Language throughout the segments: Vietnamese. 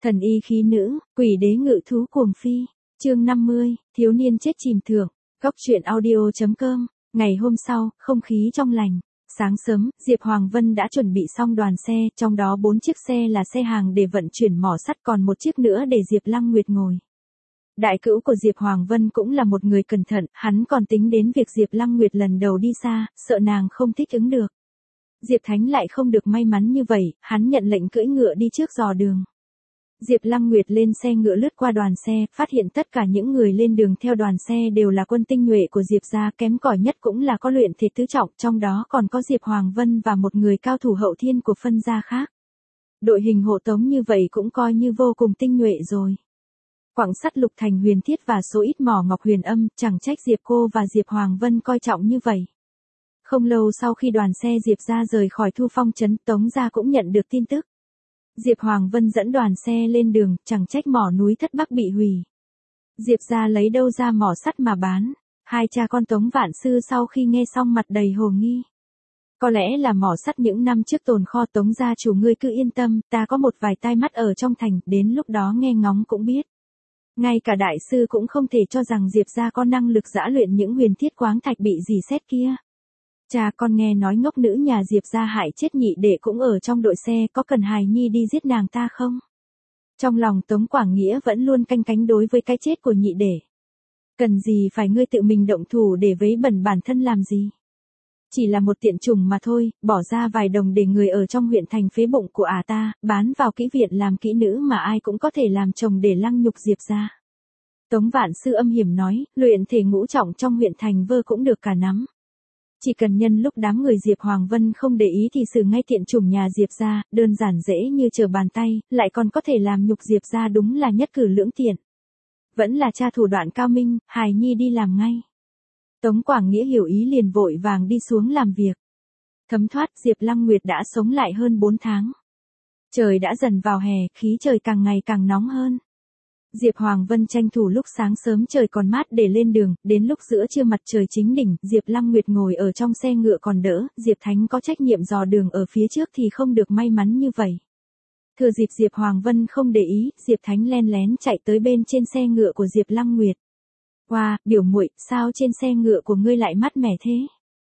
Thần y khí nữ, quỷ đế ngự thú cuồng phi. Chương 50, thiếu niên chết chìm thưởng. Góc truyện audio.com. Ngày hôm sau, không khí trong lành. Sáng sớm, Diệp Hoàng Vân đã chuẩn bị xong đoàn xe, trong đó 4 chiếc xe là xe hàng để vận chuyển mỏ sắt, còn một chiếc nữa để Diệp Lăng Nguyệt ngồi. Đại cữu của Diệp Hoàng Vân cũng là một người cẩn thận, hắn còn tính đến việc Diệp Lăng Nguyệt lần đầu đi xa, sợ nàng không thích ứng được. Diệp Thánh lại không được may mắn như vậy, hắn nhận lệnh cưỡi ngựa đi trước dò đường. Diệp Lăng Nguyệt lên xe ngựa lướt qua đoàn xe, phát hiện tất cả những người lên đường theo đoàn xe đều là quân tinh nhuệ của Diệp gia, kém cỏi nhất cũng là có luyện thể tứ trọng, trong đó còn có Diệp Hoàng Vân và một người cao thủ hậu thiên của phân gia khác. Đội hình hộ tống như vậy cũng coi như vô cùng tinh nhuệ rồi. Quặng sắt Lục Thành Huyền Thiết và số ít mỏ ngọc huyền âm, chẳng trách Diệp cô và Diệp Hoàng Vân coi trọng như vậy. Không lâu sau khi đoàn xe Diệp gia rời khỏi Thu Phong trấn, Tống gia cũng nhận được tin tức. Diệp Hoàng Vân dẫn đoàn xe lên đường, chẳng trách mỏ núi Thất Bắc bị hủy. Diệp gia lấy đâu ra mỏ sắt mà bán? Hai cha con Tống Vạn Sư sau khi nghe xong mặt đầy hồ nghi. Có lẽ là mỏ sắt những năm trước tồn kho. Tống gia chủ, ngươi cứ yên tâm, ta có một vài tai mắt ở trong thành, đến lúc đó nghe ngóng cũng biết. Ngay cả đại sư cũng không thể cho rằng Diệp gia có năng lực giã luyện những huyền thiết quáng thạch bị dì xét kia. Cha, con nghe nói ngốc nữ nhà Diệp gia hại chết nhị đệ cũng ở trong đội xe, có cần hài nhi đi giết nàng ta không? Trong lòng Tống Quảng Nghĩa vẫn luôn canh cánh đối với cái chết của nhị đệ. Cần gì phải ngươi tự mình động thủ để vấy bẩn bản thân làm gì? Chỉ là một tiện chủng mà thôi, bỏ ra vài đồng để người ở trong huyện thành phế bụng của ta, bán vào kỹ viện làm kỹ nữ mà ai cũng có thể làm chồng để lăng nhục Diệp gia. Tống Vạn Sư âm hiểm nói, luyện thể ngũ trọng trong huyện thành vơ cũng được cả nắm. Chỉ cần nhân lúc đám người Diệp Hoàng Vân không để ý thì xử ngay tiện chủng nhà Diệp gia, đơn giản dễ như trở bàn tay, lại còn có thể làm nhục Diệp gia, đúng là nhất cử lưỡng tiện. Vẫn là cha thủ đoạn cao minh, hài nhi đi làm ngay. Tống Quảng Nghĩa hiểu ý liền vội vàng đi xuống làm việc. Thấm thoát, Diệp Lăng Nguyệt đã sống lại hơn 4 tháng. Trời đã dần vào hè, khí trời càng ngày càng nóng hơn. Diệp Hoàng Vân tranh thủ lúc sáng sớm trời còn mát để lên đường, đến lúc giữa trưa mặt trời chính đỉnh, Diệp Lăng Nguyệt ngồi ở trong xe ngựa còn đỡ, Diệp Thánh có trách nhiệm dò đường ở phía trước thì không được may mắn như vậy. Thừa dịp Diệp Hoàng Vân không để ý, Diệp Thánh len lén chạy tới bên trên xe ngựa của Diệp Lăng Nguyệt. Wow, biểu muội, sao trên xe ngựa của ngươi lại mát mẻ thế?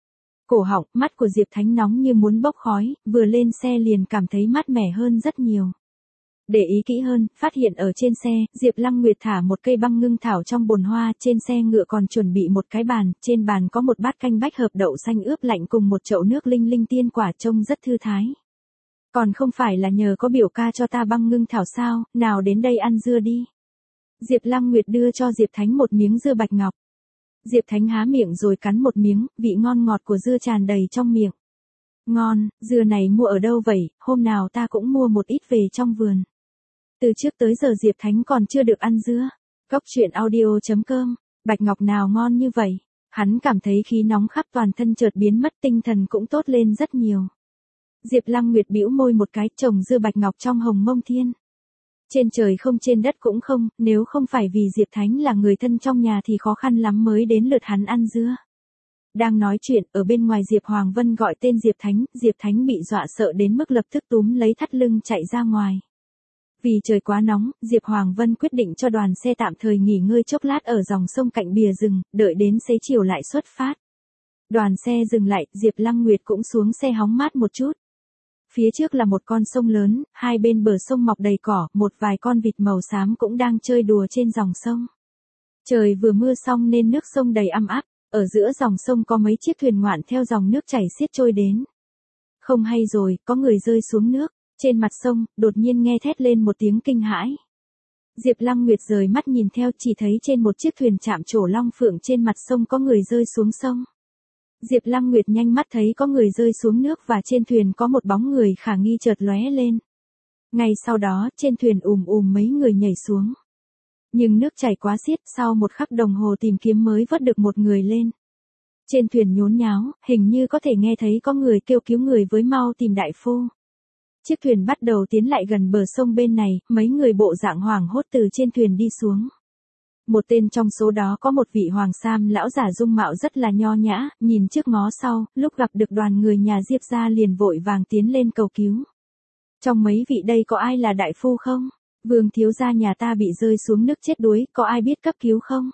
Cổ họng, mắt của Diệp Thánh nóng như muốn bốc khói, vừa lên xe liền cảm thấy mát mẻ hơn rất nhiều. Để ý kỹ hơn, phát hiện ở trên xe, Diệp Lăng Nguyệt thả một cây băng ngưng thảo trong bồn hoa, trên xe ngựa còn chuẩn bị một cái bàn, trên bàn có một bát canh bách hợp đậu xanh ướp lạnh cùng một chậu nước linh linh tiên quả, trông rất thư thái. Còn không phải là nhờ có biểu ca cho ta băng ngưng thảo sao, nào đến đây ăn dưa đi. Diệp Lăng Nguyệt đưa cho Diệp Thánh một miếng dưa bạch ngọc. Diệp Thánh há miệng rồi cắn một miếng, vị ngon ngọt của dưa tràn đầy trong miệng. Ngon, dưa này mua ở đâu vậy, hôm nào ta cũng mua một ít về trong vườn. Từ trước tới giờ Diệp Thánh còn chưa được ăn dưa. Góc truyện audio.com. Bạch ngọc nào ngon như vậy? Hắn cảm thấy khí nóng khắp toàn thân chợt biến mất, tinh thần cũng tốt lên rất nhiều. Diệp Lăng Nguyệt bĩu môi một cái, trồng dưa bạch ngọc trong hồng mông thiên. Trên trời không trên đất cũng không, nếu không phải vì Diệp Thánh là người thân trong nhà thì khó khăn lắm mới đến lượt hắn ăn dưa. Đang nói chuyện, ở bên ngoài Diệp Hoàng Vân gọi tên Diệp Thánh bị dọa sợ đến mức lập tức túm lấy thắt lưng chạy ra ngoài. Vì trời quá nóng, Diệp Hoàng Vân quyết định cho đoàn xe tạm thời nghỉ ngơi chốc lát ở dòng sông cạnh bìa rừng, đợi đến xế chiều lại xuất phát. Đoàn xe dừng lại, Diệp Lăng Nguyệt cũng xuống xe hóng mát một chút. Phía trước là một con sông lớn, hai bên bờ sông mọc đầy cỏ, một vài con vịt màu xám cũng đang chơi đùa trên dòng sông. Trời vừa mưa xong nên nước sông đầy ăm áp, ở giữa dòng sông có mấy chiếc thuyền ngoạn theo dòng nước chảy xiết trôi đến. Không hay rồi, có người rơi xuống nước. Trên mặt sông, đột nhiên nghe thét lên một tiếng kinh hãi. Diệp Lăng Nguyệt rời mắt nhìn theo, chỉ thấy trên một chiếc thuyền chạm trổ long phượng trên mặt sông có người rơi xuống sông. Diệp Lăng Nguyệt nhanh mắt thấy có người rơi xuống nước và trên thuyền có một bóng người khả nghi chợt lóe lên. Ngay sau đó, trên thuyền mấy người nhảy xuống. Nhưng nước chảy quá xiết, sau một khắc đồng hồ tìm kiếm mới vớt được một người lên. Trên thuyền nhốn nháo, hình như có thể nghe thấy có người kêu cứu người với mau tìm đại phu. Chiếc thuyền bắt đầu tiến lại gần bờ sông bên này, mấy người bộ dạng hoảng hốt từ trên thuyền đi xuống. Một tên trong số đó có một vị hoàng sam lão giả dung mạo rất là nho nhã, nhìn trước ngó sau, lúc gặp được đoàn người nhà Diệp gia liền vội vàng tiến lên cầu cứu. Trong mấy vị đây có ai là đại phu không? Vương thiếu gia nhà ta bị rơi xuống nước chết đuối, có ai biết cấp cứu không?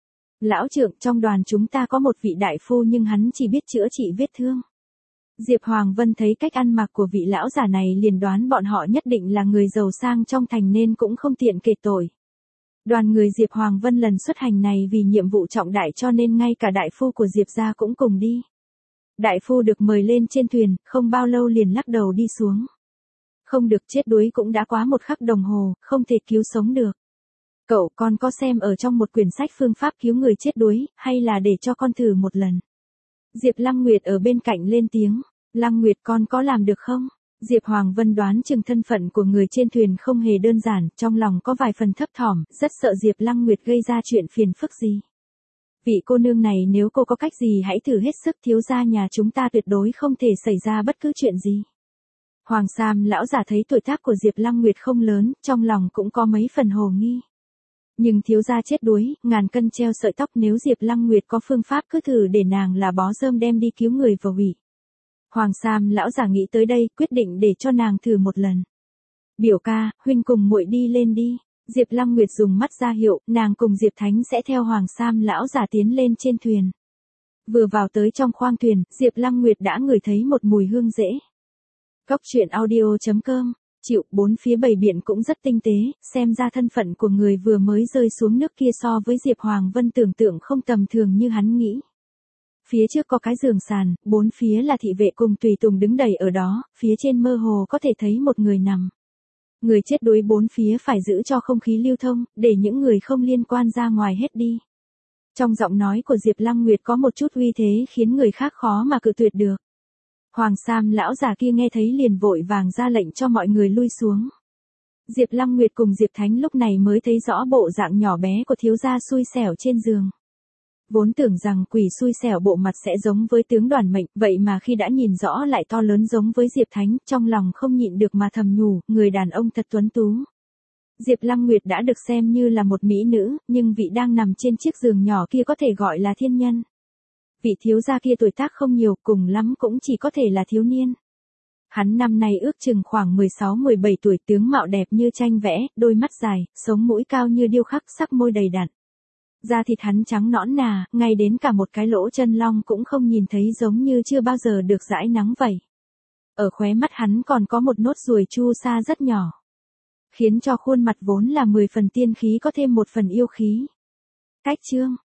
Lão trưởng, trong đoàn chúng ta có một vị đại phu nhưng hắn chỉ biết chữa trị vết thương. Diệp Hoàng Vân thấy cách ăn mặc của vị lão giả này liền đoán bọn họ nhất định là người giàu sang trong thành nên cũng không tiện kể tội. Đoàn người Diệp Hoàng Vân lần xuất hành này vì nhiệm vụ trọng đại cho nên ngay cả đại phu của Diệp gia cũng cùng đi. Đại phu được mời lên trên thuyền, không bao lâu liền lắc đầu đi xuống. Không được, chết đuối cũng đã quá 1 khắc đồng hồ, không thể cứu sống được. Cậu, con có xem ở trong một quyển sách phương pháp cứu người chết đuối, hay là để cho con thử một lần? Diệp Lăng Nguyệt ở bên cạnh lên tiếng. Lăng Nguyệt, con có làm được không? Diệp Hoàng Vân đoán chừng thân phận của người trên thuyền không hề đơn giản, trong lòng có vài phần thấp thỏm, rất sợ Diệp Lăng Nguyệt gây ra chuyện phiền phức gì. Vị cô nương này, nếu cô có cách gì hãy thử hết sức, thiếu gia nhà chúng ta tuyệt đối không thể xảy ra bất cứ chuyện gì. Hoàng Sam lão giả thấy tuổi tác của Diệp Lăng Nguyệt không lớn, trong lòng cũng có mấy phần hồ nghi. Nhưng thiếu gia chết đuối, ngàn cân treo sợi tóc, nếu Diệp Lăng Nguyệt có phương pháp cứ thử để nàng là bó rơm đem đi cứu người vào hủy. Hoàng Sam lão giả nghĩ tới đây, quyết định để cho nàng thử một lần. Biểu ca, huynh cùng muội đi lên đi. Diệp Lăng Nguyệt dùng mắt ra hiệu, nàng cùng Diệp Thánh sẽ theo Hoàng Sam lão giả tiến lên trên thuyền. Vừa vào tới trong khoang thuyền, Diệp Lăng Nguyệt đã ngửi thấy một mùi hương rễ. Cốc truyện audio.com, chịu, bốn phía bầy biển cũng rất tinh tế, xem ra thân phận của người vừa mới rơi xuống nước kia so với Diệp Hoàng Vân tưởng tượng không tầm thường như hắn nghĩ. Phía trước có cái giường sàn, bốn phía là thị vệ cùng tùy tùng đứng đầy ở đó, phía trên mơ hồ có thể thấy một người nằm. Người chết đuối bốn phía phải giữ cho không khí lưu thông, để những người không liên quan ra ngoài hết đi. Trong giọng nói của Diệp Lăng Nguyệt có một chút uy thế khiến người khác khó mà cự tuyệt được. Hoàng Sam lão già kia nghe thấy liền vội vàng ra lệnh cho mọi người lui xuống. Diệp Lăng Nguyệt cùng Diệp Thánh lúc này mới thấy rõ bộ dạng nhỏ bé của thiếu gia xui xẻo trên giường. Vốn tưởng rằng quỷ xui xẻo bộ mặt sẽ giống với tướng Đoàn Mệnh, vậy mà khi đã nhìn rõ lại to lớn giống với Diệp Thánh, trong lòng không nhịn được mà thầm nhủ, người đàn ông thật tuấn tú. Diệp Lăng Nguyệt đã được xem như là một mỹ nữ, nhưng vị đang nằm trên chiếc giường nhỏ kia có thể gọi là thiên nhân. Vị thiếu gia kia tuổi tác không nhiều, cùng lắm cũng chỉ có thể là thiếu niên. Hắn năm nay ước chừng khoảng 16-17 tuổi, tướng mạo đẹp như tranh vẽ, đôi mắt dài, sống mũi cao như điêu khắc, sắc môi đầy đặn. Da thịt hắn trắng nõn nà, ngay đến cả một cái lỗ chân long cũng không nhìn thấy, giống như chưa bao giờ được rãi nắng vậy. Ở khóe mắt hắn còn có một nốt ruồi chu sa rất nhỏ, khiến cho khuôn mặt vốn là 10 phần tiên khí có thêm 1 phần yêu khí. Cách chương